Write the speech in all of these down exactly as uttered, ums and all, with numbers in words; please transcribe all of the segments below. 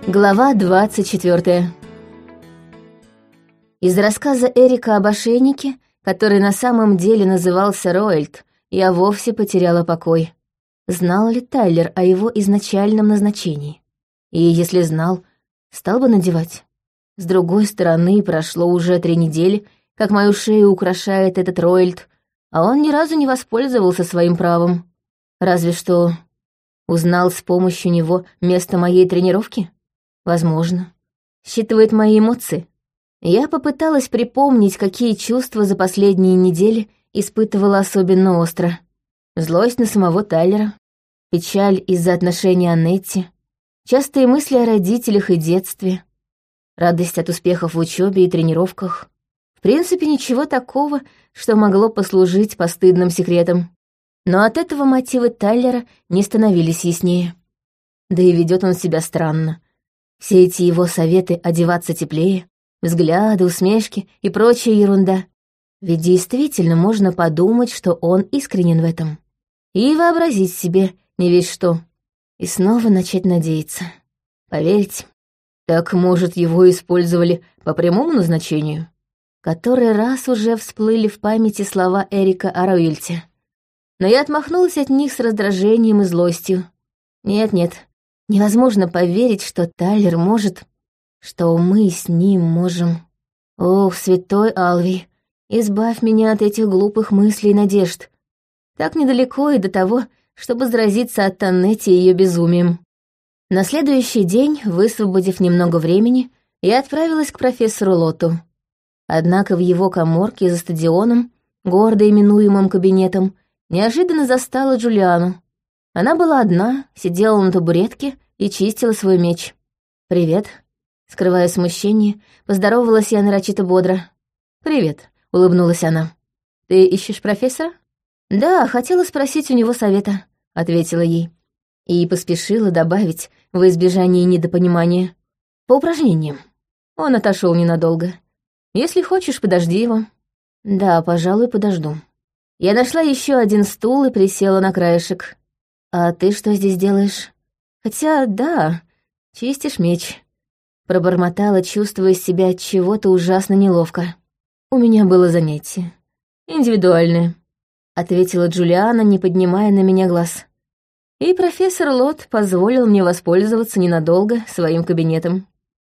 Глава двадцать четвёртая. Из рассказа Эрика об ошейнике, который на самом деле назывался Роэльд, я вовсе потеряла покой. Знал ли Тайлер о его изначальном назначении? И если знал, стал бы надевать? С другой стороны, прошло уже три недели, как мою шею украшает этот Роэльд, а он ни разу не воспользовался своим правом. Разве что узнал с помощью него место моей тренировки? Возможно. Считывает мои эмоции. Я попыталась припомнить, какие чувства за последние недели испытывала особенно остро. Злость на самого Тайлера, печаль из-за отношений Аннетти, частые мысли о родителях и детстве, радость от успехов в учебе и тренировках. В принципе, ничего такого, что могло послужить постыдным секретом. Но от этого мотивы Тайлера не становились яснее. Да и ведет он себя странно. Все эти его советы одеваться теплее, взгляды, усмешки и прочая ерунда. Ведь действительно можно подумать, что он искренен в этом. И вообразить себе не весь что. И снова начать надеяться. Поверить. Так, может, его использовали по прямому назначению? Который раз уже всплыли в памяти слова Эрика о Роэльде. Но я отмахнулась от них с раздражением и злостью. Нет-нет. Невозможно поверить, что Тайлер может, что мы с ним можем. Ох, святой Алви, избавь меня от этих глупых мыслей и надежд. Так недалеко и до того, чтобы заразиться от Аннетти и ее безумием. На следующий день, высвободив немного времени, я отправилась к профессору Лоту. Однако в его каморке за стадионом, гордо именуемым кабинетом, неожиданно застала Джулиану. Она была одна, сидела на табуретке и чистила свой меч. «Привет». Скрывая смущение, поздоровалась я нарочито бодро. «Привет», — улыбнулась она. «Ты ищешь профессора?» «Да, хотела спросить у него совета», — ответила ей. И поспешила добавить, во избежание недопонимания, «по упражнениям». Он отошел ненадолго. «Если хочешь, подожди его». «Да, пожалуй, подожду». Я нашла еще один стул и присела на краешек. «А ты что здесь делаешь?» «Хотя, да, чистишь меч». Пробормотала, чувствуя себя от чего-то ужасно неловко. «У меня было занятие. Индивидуальное», — ответила Джулиана, не поднимая на меня глаз. И профессор Лот позволил мне воспользоваться ненадолго своим кабинетом.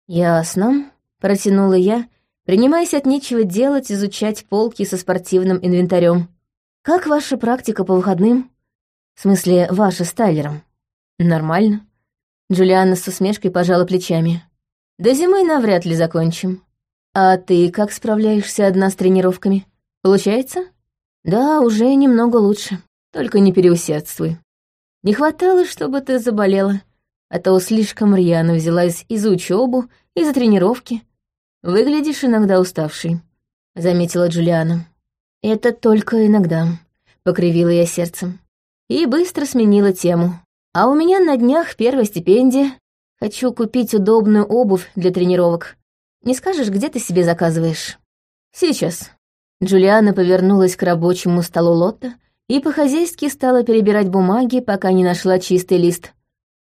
«Ясно», — протянула я, принимаясь от нечего делать изучать полки со спортивным инвентарем. «Как ваша практика по выходным? В смысле, ваша с Тайлером?» «Нормально». Джулиана с усмешкой пожала плечами. «До зимы навряд ли закончим. А ты как справляешься одна с тренировками? Получается?» «Да, уже немного лучше. Только не переусердствуй. Не хватало, чтобы ты заболела, а то слишком рьяно взялась и за учебу, и за тренировки. Выглядишь иногда уставшей», — заметила Джулиана. «Это только иногда», — покривила я сердцем. И быстро сменила тему. «А у меня на днях первая стипендия. Хочу купить удобную обувь для тренировок. Не скажешь, где ты себе заказываешь?» «Сейчас». Джулиана повернулась к рабочему столу Лотта и по-хозяйски стала перебирать бумаги, пока не нашла чистый лист.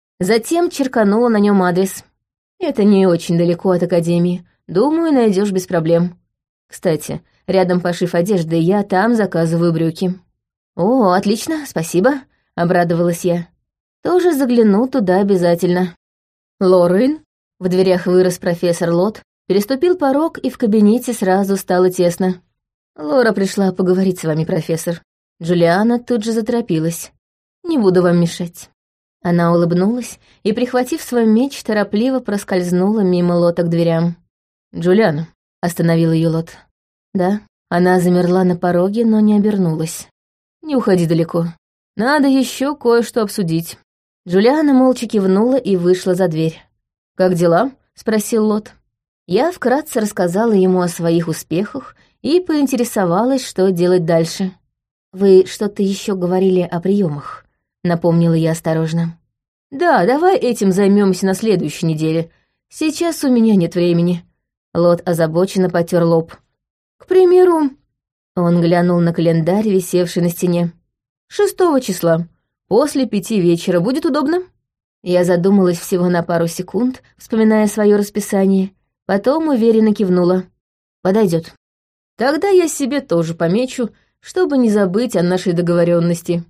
Затем черканула на нем адрес. «Это не очень далеко от академии. Думаю, найдешь без проблем. Кстати, рядом пошив одежды, я там заказываю брюки». «О, отлично, спасибо», — обрадовалась я. «Тоже загляну туда обязательно». «Лорен?» — в дверях вырос профессор Лот, переступил порог, и в кабинете сразу стало тесно. «Лора пришла поговорить с вами, профессор». Джулиана тут же заторопилась. «Не буду вам мешать». Она улыбнулась и, прихватив свой меч, торопливо проскользнула мимо Лота к дверям. «Джулиана», — остановил ее Лот. «Да». Она замерла на пороге, но не обернулась. «Не уходи далеко. Надо еще кое-что обсудить». Джулиана молча кивнула и вышла за дверь. «Как дела?» — спросил Лот. Я вкратце рассказала ему о своих успехах и поинтересовалась, что делать дальше. «Вы что-то еще говорили о приемах», — напомнила я осторожно. «Да, давай этим займемся на следующей неделе. Сейчас у меня нет времени». Лот озабоченно потер лоб. «К примеру...» Он глянул на календарь, висевший на стене. «Шестого числа. После пяти вечера будет удобно?» Я задумалась всего на пару секунд, вспоминая свое расписание, потом уверенно кивнула. Подойдет. Тогда я себе тоже помечу, чтобы не забыть о нашей договоренности.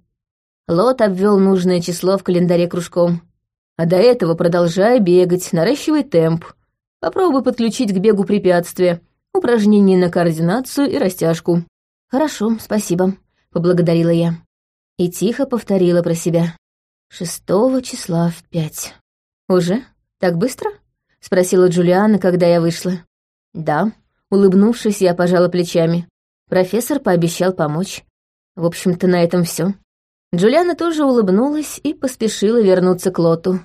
Лот обвел нужное число в календаре кружком. А до этого продолжай бегать, наращивай темп. Попробуй подключить к бегу препятствия, упражнения на координацию и растяжку. Хорошо, спасибо, поблагодарила я. И тихо повторила про себя. Шестого числа в пять. Уже? Так быстро? Спросила Джулиана, когда я вышла. Да. Улыбнувшись, я пожала плечами. Профессор пообещал помочь. В общем-то, на этом все. Джулиана тоже улыбнулась и поспешила вернуться к Лоту.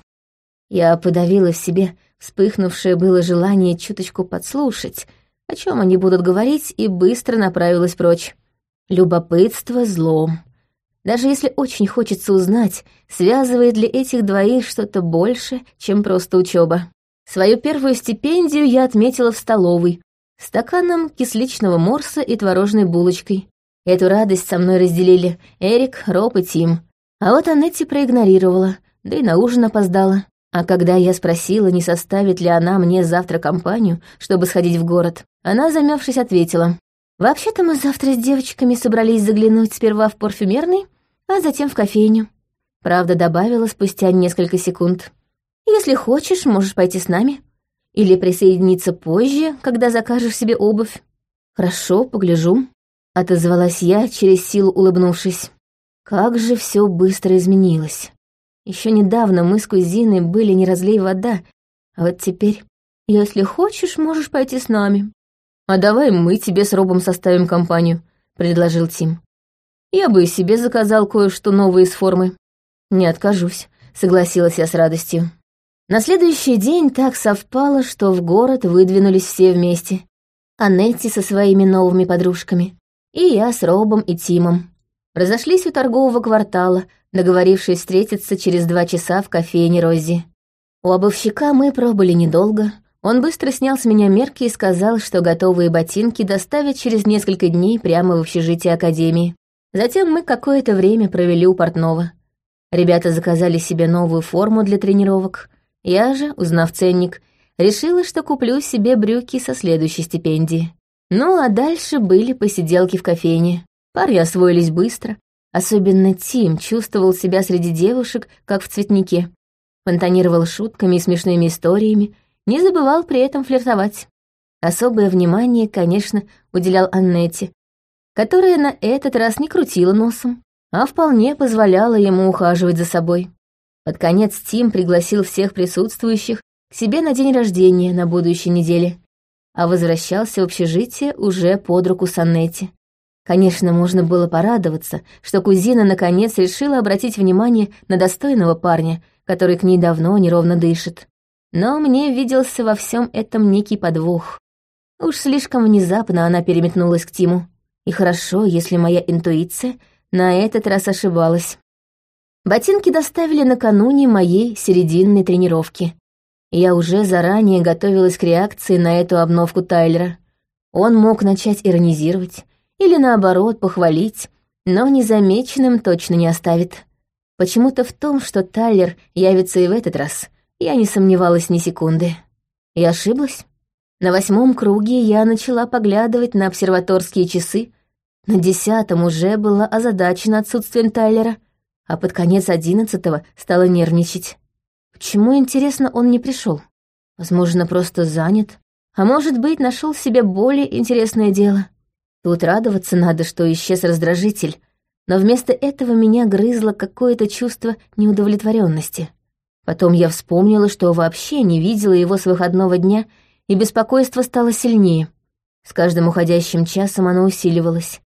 Я подавила в себе вспыхнувшее было желание чуточку подслушать, о чем они будут говорить, и быстро направилась прочь. Любопытство — зло. Даже если очень хочется узнать, связывает ли этих двоих что-то больше, чем просто учеба. Свою первую стипендию я отметила в столовой, стаканом кисличного морса и творожной булочкой. Эту радость со мной разделили Эрик, Роб и Тим. А вот Аннетти проигнорировала, да и на ужин опоздала. А когда я спросила, не составит ли она мне завтра компанию, чтобы сходить в город, она, замявшись, ответила. «Вообще-то мы завтра с девочками собрались заглянуть сперва в парфюмерный, а затем в кофейню». Правда, добавила спустя несколько секунд. «Если хочешь, можешь пойти с нами. Или присоединиться позже, когда закажешь себе обувь». «Хорошо, погляжу», — отозвалась я, через силу улыбнувшись. Как же все быстро изменилось. Еще недавно мы с кузиной были не разлей вода, а вот теперь, если хочешь, можешь пойти с нами. «А давай мы тебе с Робом составим компанию», — предложил Тим. «Я бы и себе заказал кое-что новое из формы». «Не откажусь», — согласилась я с радостью. На следующий день так совпало, что в город выдвинулись все вместе. Аннетти со своими новыми подружками, и я с Робом и Тимом. Разошлись у торгового квартала, договорившись встретиться через два часа в кофейне Роззи. У обувщика мы пробыли недолго. Он быстро снял с меня мерки и сказал, что готовые ботинки доставят через несколько дней прямо в общежитие академии. Затем мы какое-то время провели у портного. Ребята заказали себе новую форму для тренировок. Я же, узнав ценник, решила, что куплю себе брюки со следующей стипендии. Ну, а дальше были посиделки в кофейне. Пары освоились быстро. Особенно Тим чувствовал себя среди девушек, как в цветнике. Фонтанировал шутками и смешными историями, не забывал при этом флиртовать. Особое внимание, конечно, уделял Аннетти, которая на этот раз не крутила носом, а вполне позволяла ему ухаживать за собой. Под конец Тим пригласил всех присутствующих к себе на день рождения на будущей неделе, а возвращался в общежитие уже под руку с Аннетти. Конечно, можно было порадоваться, что кузина наконец решила обратить внимание на достойного парня, который к ней давно неровно дышит. Но мне виделся во всем этом некий подвох. Уж слишком внезапно она переметнулась к Тиму. И хорошо, если моя интуиция на этот раз ошибалась. Ботинки доставили накануне моей серединной тренировки. Я уже заранее готовилась к реакции на эту обновку Тайлера. Он мог начать иронизировать или, наоборот, похвалить, но незамеченным точно не оставит. Почему-то в том, что Тайлер явится и в этот раз, я не сомневалась ни секунды. И ошиблась. На восьмом круге я начала поглядывать на обсерваторские часы, на десятом уже была озадачена отсутствием Тайлера, а под конец одиннадцатого стала нервничать. Почему, интересно, он не пришел? Возможно, просто занят, а может быть, нашел себе более интересное дело. Тут радоваться надо, что исчез раздражитель, но вместо этого меня грызло какое-то чувство неудовлетворенности. Потом я вспомнила, что вообще не видела его с выходного дня, и беспокойство стало сильнее. С каждым уходящим часом оно усиливалось.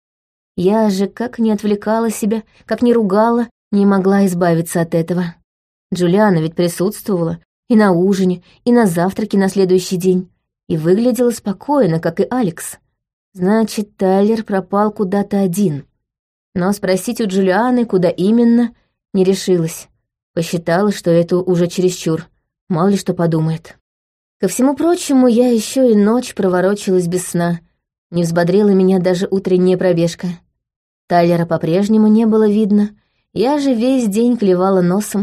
Я же, как ни отвлекала себя, как ни ругала, не могла избавиться от этого. Джулиана ведь присутствовала и на ужине, и на завтраке на следующий день, и выглядела спокойно, как и Алекс. Значит, Тайлер пропал куда-то один. Но спросить у Джулианы, куда именно, не решилась. Посчитала, что это уже чересчур, мало ли что подумает. Ко всему прочему, я еще и ночь проворочилась без сна. Не взбодрила меня даже утренняя пробежка. Тайлера по-прежнему не было видно. Я же весь день клевала носом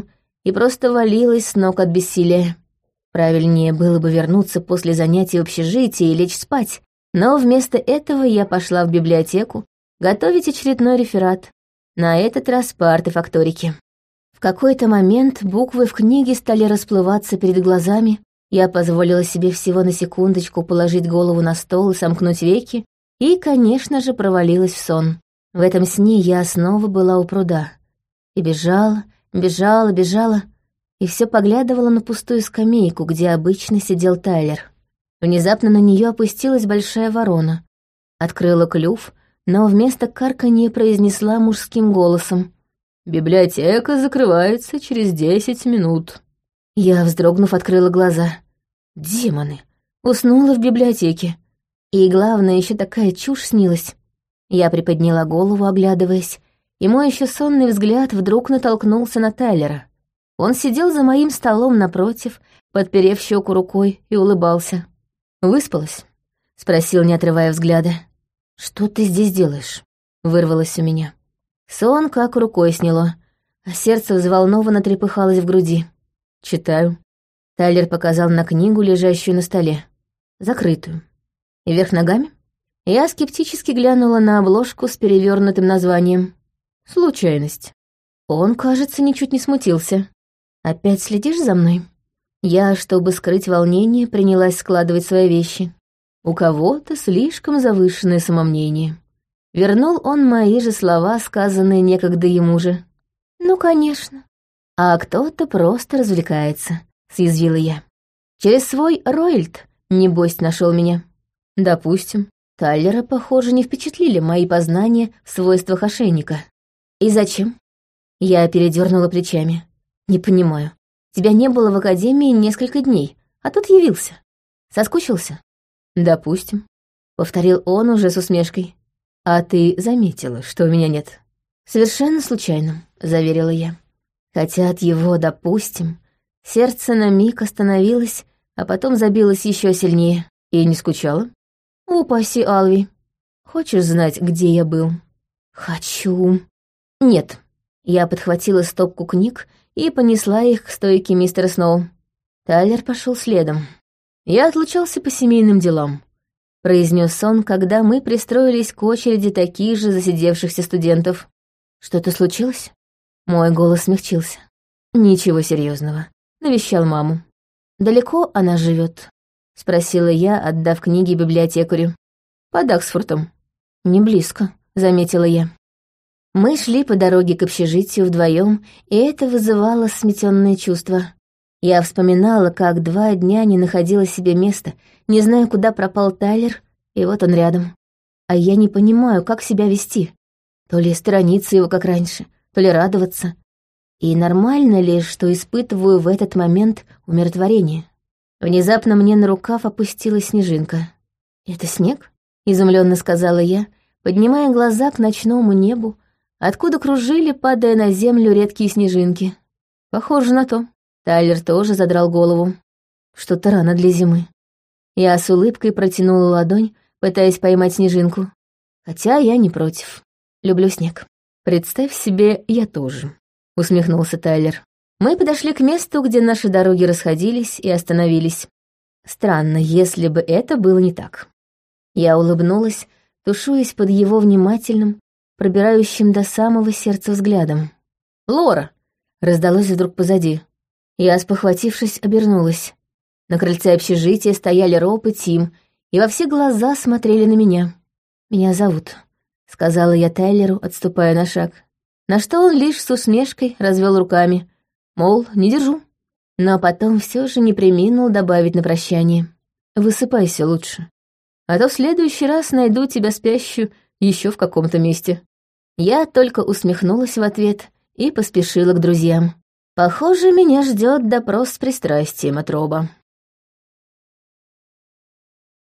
и просто валилась с ног от бессилия. Правильнее было бы вернуться после занятий в общежитии и лечь спать, но вместо этого я пошла в библиотеку готовить очередной реферат, на этот раз по артефакторике. В какой-то момент буквы в книге стали расплываться перед глазами, я позволила себе всего на секундочку положить голову на стол и сомкнуть веки, и, конечно же, провалилась в сон. В этом сне я снова была у пруда. И бежала, бежала, бежала, и все поглядывала на пустую скамейку, где обычно сидел Тайлер. Внезапно на нее опустилась большая ворона. Открыла клюв, но вместо карканья произнесла мужским голосом: «Библиотека закрывается через десять минут». Я, вздрогнув, открыла глаза. Демоны! Уснула в библиотеке. И, главное, еще такая чушь снилась. Я приподняла голову, оглядываясь, и мой еще сонный взгляд вдруг натолкнулся на Тайлера. Он сидел за моим столом напротив, подперев щеку рукой, и улыбался. «Выспалась?» — спросил, не отрывая взгляда. «Что ты здесь делаешь?» — вырвалось у меня. Сон как рукой сняло, а сердце взволнованно трепыхалось в груди. «Читаю». Тайлер показал на книгу, лежащую на столе. Закрытую. И вверх ногами? Я скептически глянула на обложку с перевернутым названием. «Случайность». Он, кажется, ничуть не смутился. «Опять следишь за мной?» Я, чтобы скрыть волнение, принялась складывать свои вещи. У кого-то слишком завышенное самомнение. Вернул он мои же слова, сказанные некогда ему же. «Ну, конечно. А кто-то просто развлекается», — съязвила я. «Через свой Ройльд, небось, нашел меня». «Допустим. Тайлера, похоже, не впечатлили мои познания в свойствах ошейника». «И зачем?» Я передернула плечами. «Не понимаю. Тебя не было в академии несколько дней, а тут явился. Соскучился?» «Допустим», — повторил он уже с усмешкой. «А ты заметила, что у меня нет?» «Совершенно случайно», — заверила я. Хотя от его «допустим» сердце на миг остановилось, а потом забилось еще сильнее. И не скучала? «Упаси, Алви. Хочешь знать, где я был?» «Хочу». «Нет». Я подхватила стопку книг и понесла их к стойке мистера Сноу. Тайлер пошел следом. «Я отлучался по семейным делам», — произнес он, когда мы пристроились к очереди таких же засидевшихся студентов. «Что-то случилось?» Мой голос смягчился. «Ничего серьезного. Навещал маму». «Далеко она живет? Спросила я, отдав книги библиотекарю. «Под Оксфордом». «Не близко», — заметила я. Мы шли по дороге к общежитию вдвоем, и это вызывало сметенные чувства. Я вспоминала, как два дня не находила себе места, не знаю, куда пропал Тайлер, и вот он рядом. А я не понимаю, как себя вести. То ли сторониться его, как раньше, то ли радоваться. И нормально ли, что испытываю в этот момент умиротворение? Внезапно мне на рукав опустилась снежинка. «Это снег?» — изумленно сказала я, поднимая глаза к ночному небу, откуда кружили, падая на землю, редкие снежинки. «Похоже на то». Тайлер тоже задрал голову. «Что-то рано для зимы». Я с улыбкой протянула ладонь, пытаясь поймать снежинку. Хотя я не против. Люблю снег. «Представь себе, я тоже», — усмехнулся Тайлер. Мы подошли к месту, где наши дороги расходились и остановились. Странно, если бы это было не так. Я улыбнулась, тушуясь под его внимательным, пробирающим до самого сердца взглядом. «Лора!» — раздалось вдруг позади. Я, спохватившись, обернулась. На крыльце общежития стояли Роб и Тим, и во все глаза смотрели на меня. «Меня зовут», — сказала я Тайлеру, отступая на шаг. На что он лишь с усмешкой развел руками, мол, не держу. Но потом все же не преминул добавить на прощание. «Высыпайся лучше, а то в следующий раз найду тебя спящую еще в каком-то месте». Я только усмехнулась в ответ и поспешила к друзьям. Похоже, меня ждет допрос с пристрастием от Роба.